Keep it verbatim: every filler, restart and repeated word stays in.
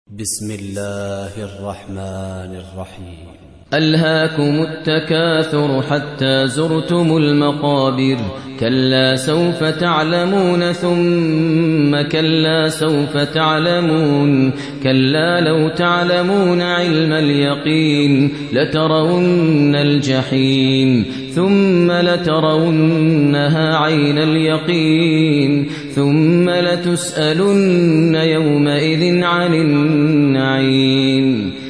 بسم الله الرحمن الرحيم. ألهاكم التكاثر حتى زرتم المقابر، كلا سوف تعلمون ثم كلا سوف تعلمون، كلا لو تعلمون علم اليقين لترون الجحيم ثم لترونها عين اليقين ثم لتسألن يومئذ عن النعيم.